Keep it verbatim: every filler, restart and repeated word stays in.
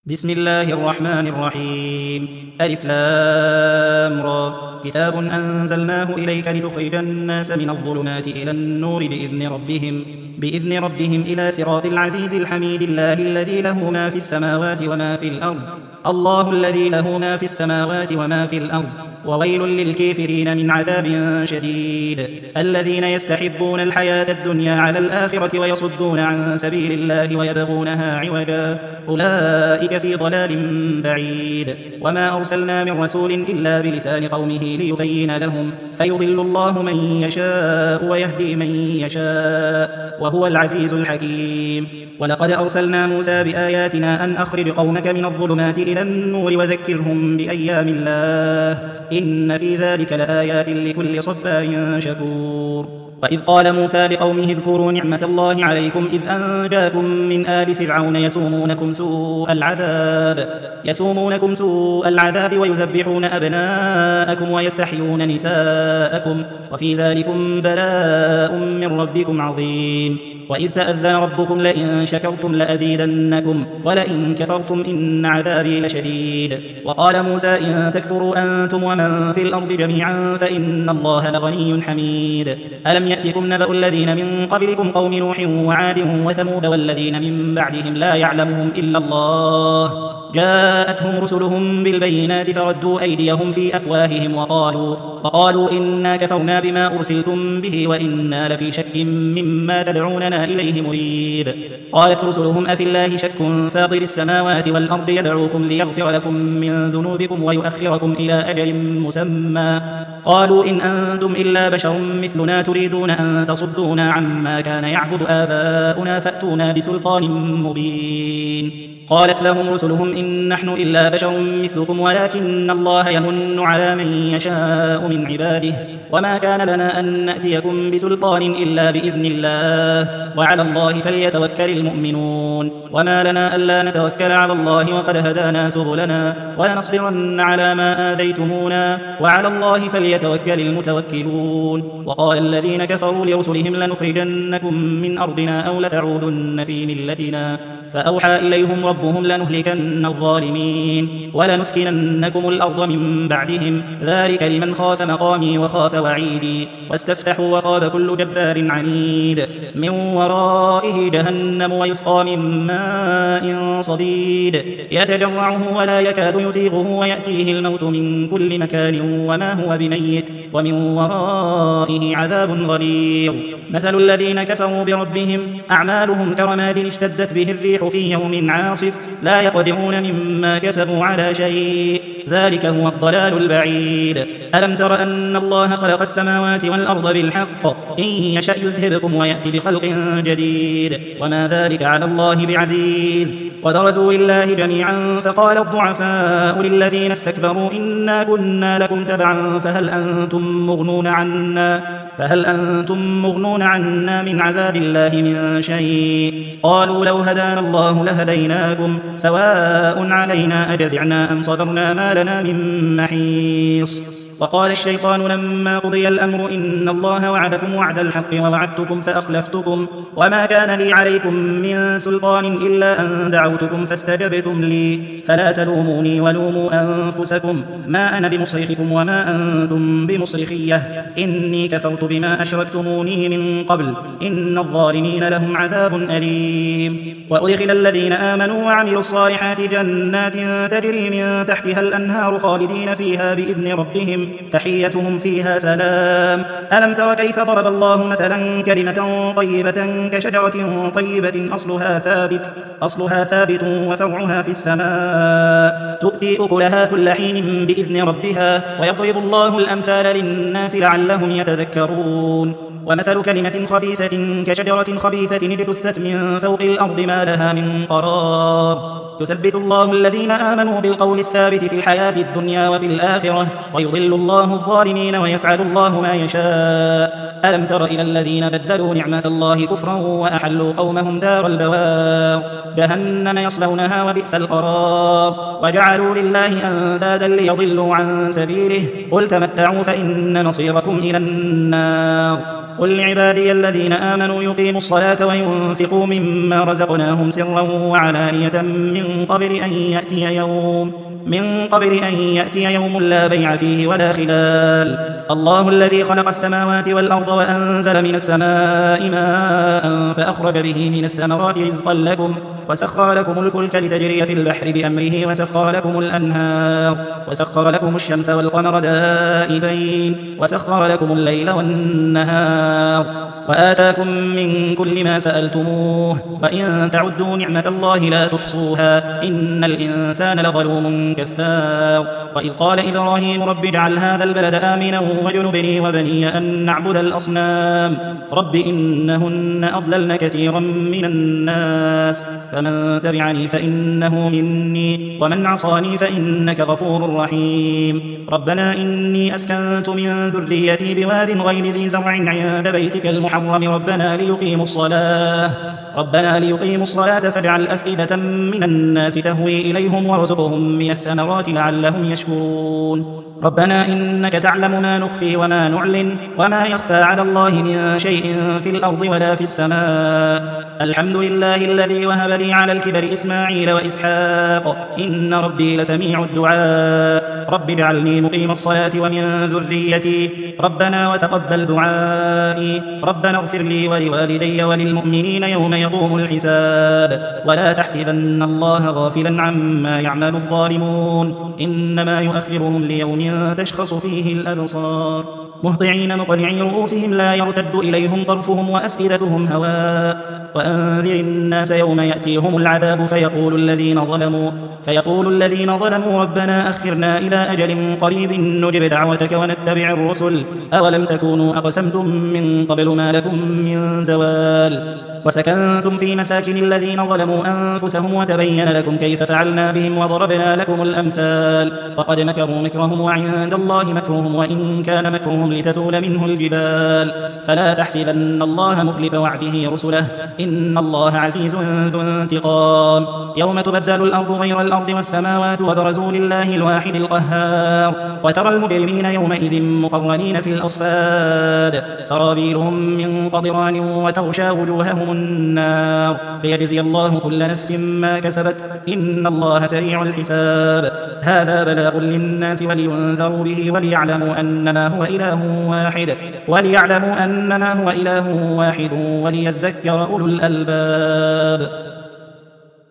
بسم الله الرحمن الرحيم. ألف لام را. كتاب أنزلناه إليك لتخرج الناس من الظلمات إلى النور بإذن ربهم بإذن ربهم إلى صراط العزيز الحميد الله الذي له ما في السماوات وما في الأرض الله الذي له ما في السماوات وما في الأرض وويل للكافرين من عذاب شديد. الذين يستحبون الحياة الدنيا على الآخرة ويصدون عن سبيل الله ويبغونها عوجا أولئك في ضلال بعيد. وما أرسلنا من رسول إلا بلسان قومه ليبين لهم فيضل الله من يشاء ويهدي من يشاء وهو العزيز الحكيم. ولقد أرسلنا موسى بآياتنا أن أخرج قومك من الظلمات إلى النور وذكرهم بأيام الله إن في ذلك لآيات لكل صبار شكور. وإذ قال موسى لقومه اذكروا نعمة الله عليكم إذ أنجاكم من آل فرعون يسومونكم سوء العذاب يسومونكم سوء العذاب ويذبحون أبناءكم ويستحيون نساءكم وفي ذلكم بلاء من ربكم عظيم. وإذ تأذن ربكم لئن شكرتم لأزيدنكم ولئن كفرتم إن عذابي لشديد. وقال موسى إن تكفروا أنتم ومن في الأرض جميعا فإن الله لغني حميد. ألم يأتكم نبأ الذين من قبلكم قوم نوح وعاد وثمود والذين من بعدهم لا يعلمهم إلا الله جاءتهم رسلهم بالبينات فردوا أيديهم في أفواههم وقالوا, وقالوا إنا كفرنا بما أرسلتم به وإنا لفي شك مما تدعوننا إليه مريب. قالت رسلهم أفي الله شك فاطر السماوات والأرض يدعوكم ليغفر لكم من ذنوبكم ويؤخركم إلى أجل مسمى قالوا إن أنتم إلا بشر مثلنا تريدون أن تصدونا عما كان يعبد آباؤنا فأتونا بسلطان مبين. قالت لهم رسلهم إن نحن إلا بشر مثلكم ولكن الله يمن على من يشاء من عباده وما كان لنا أن نأتيكم بسلطان إلا بإذن الله وعلى الله فليتوكل المؤمنون. وما لنا ألا نتوكل على الله وقد هدانا سبلنا ولنصبرن على ما آذيتمونا وعلى الله فليتوكل المتوكلون. وقال الذين كفروا لرسلهم لنخرجنكم من أرضنا أو لتعودن في ملتنا فأوحى إليهم ربهم لنهلكن الظالمين ولنسكننكم الأرض من بعدهم ذلك لمن خاف مقامي وخاف وعيدي واستفتحوا وخاب كل جبار عنيد من ورائه جهنم ويسقى من ماء صديد يتجرعه ولا يكاد يسيغه ويأتيه الموت من كل مكان وما هو بميت ومن ورائه عذاب غليظ. مثل الذين كفروا بربهم أعمالهم كرماد اشتدت به الريح في يوم عاصف لا يقدرون مما كسبوا على شيء ذلك هو الضلال البعيد. ألم تر أن الله خلق السماوات والأرض بالحق إن يشأ يذهبكم ويأتي بخلق جديد وما ذلك على الله بعزيز. وبرزوا لله جميعا فقال الضعفاء للذين استكبروا إنا كنا لكم تبعا فهل أنتم مغنون عنا فهل أنتم مغنون عنا من عذاب الله من شيء قالوا لو هدانا الله لهديناكم سواء علينا أجزعنا أم صبرنا ما لنا من محيص. وقال الشيطان لما قضي الأمر إن الله وعدكم وعد الحق ووعدتكم فأخلفتكم وما كان لي عليكم من سلطان إلا أن دعوتكم فاستجبتم لي فلا تلوموني ولوموا أنفسكم ما أنا بمصرخكم وما أنتم بمصرخية إني كفرت بما أشركتموني من قبل إن الظالمين لهم عذاب أليم. وأدخل الذين آمنوا وعملوا الصالحات جنات تجري من تحتها الأنهار خالدين فيها بإذن ربهم تحيتهم فيها سلام. ألم تر كيف ضرب الله مثلا كلمة طيبة كشجرة طيبة أصلها ثابت أصلها ثابت وفرعها في السماء تؤتي أكلها كل حين بإذن ربها ويضرب الله الأمثال للناس لعلهم يتذكرون. ومثل كلمة خبيثة كشجرة خبيثة اجتثت من فوق الأرض ما لها من قرار يثبت الله الذين آمنوا بالقول الثابت في الحياة الدنيا وفي الآخرة ويضل الله الظالمين ويفعل الله ما يشاء. ألم تر إلى الذين بدلوا نعمة الله كفرا وأحلوا قومهم دار البوار جهنم يصلونها وبئس القرار وجعلوا لله أندادا ليضلوا عن سبيله قل تمتعوا فإن مصيركم إلى النار. قل لعبادي الذين آمنوا يقيموا الصلاة وينفقوا مما رزقناهم سرا وعلانية من قبل أن يأتي يوم من قبل أن يأتي يوم لا بيع فيه ولا خلال. الله الذي خلق السماوات والأرض وأنزل من السماء ماء فأخرج به من الثمرات رزقا لكم وسخر لكم الفلك لتجري في البحر بأمره وسخر لكم الأنهار وسخر لكم الشمس والقمر دائبين وسخر لكم الليل والنهار وآتاكم من كل ما سألتموه وإن تعدوا نعمة الله لا تحصوها إن الإنسان لظلوم كفار. وإذ قال إبراهيم رب اجعل هذا البلد آمنا واجنبني وبني أن نعبد الأصنام رب إنهن أضللن كثيرا من الناس فمن تبعني فإنه مني ومن عصاني فإنك غفور رحيم. ربنا إني أسكنت من ذريتي بواد غير ذي زرع عند بيتك المحرم ربنا ليقيموا الصلاة ربنا ليقيموا الصلاة فاجعل أفئدة من الناس تهوي إليهم وارزقهم من الثمرات لعلهم يشكرون. ربنا إنك تعلم ما نخفي وما نعلن وما يخفى على الله من شيء في الأرض ولا في السماء. الحمد لله الذي وهب لي على الكبر إسماعيل وإسحاق إن ربي لسميع الدعاء. رب اجعلني مقيم الصلاة ومن ذريتي ربنا وتقبل دعائي. ربنا اغفر لي ولوالدي وللمؤمنين يوم يقوم الحساب. ولا تحسبن الله غافلا عما يعمل الظالمون إنما يؤخرهم ليوم تشخص فيه الأبصار مهطعين مقنعي رؤوسهم لا يرتد إليهم طرفهم وأفئدتهم هواء. وأنذر الناس يوم يأتيهم العذاب فيقول الذين ظلموا فيقول الذين ظلموا ربنا أخرنا إلى أجل قريب نجب دعوتك ونتبع الرسل أولم تكونوا أقسمتم من قبل ما لكم من زوال. وسكنتم في مساكن الذين ظلموا أنفسهم وتبين لكم كيف فعلنا بهم وضربنا لكم الأمثال وقد مكروا مكرهم وعند الله مكرهم وإن كان مكرهم لتزول منه الجبال. فلا تحسبن الله مخلف وعده رسله إن الله عزيز ذو انتقام. يوم تبدل الأرض غير الأرض والسماوات وبرزوا لله الواحد القهار وترى المجرمين يومئذ مقرنين في الأصفاد سرابيلهم من قطران وتغشى وجوههم النار ليجزي الله كل نفس ما كسبت إن الله سريع الحساب. هذا بلاغ للناس ولينذروا به وليعلموا أنما هو إله واحد وليعلموا أنما هو إله واحد وليذكر أولو الألباب.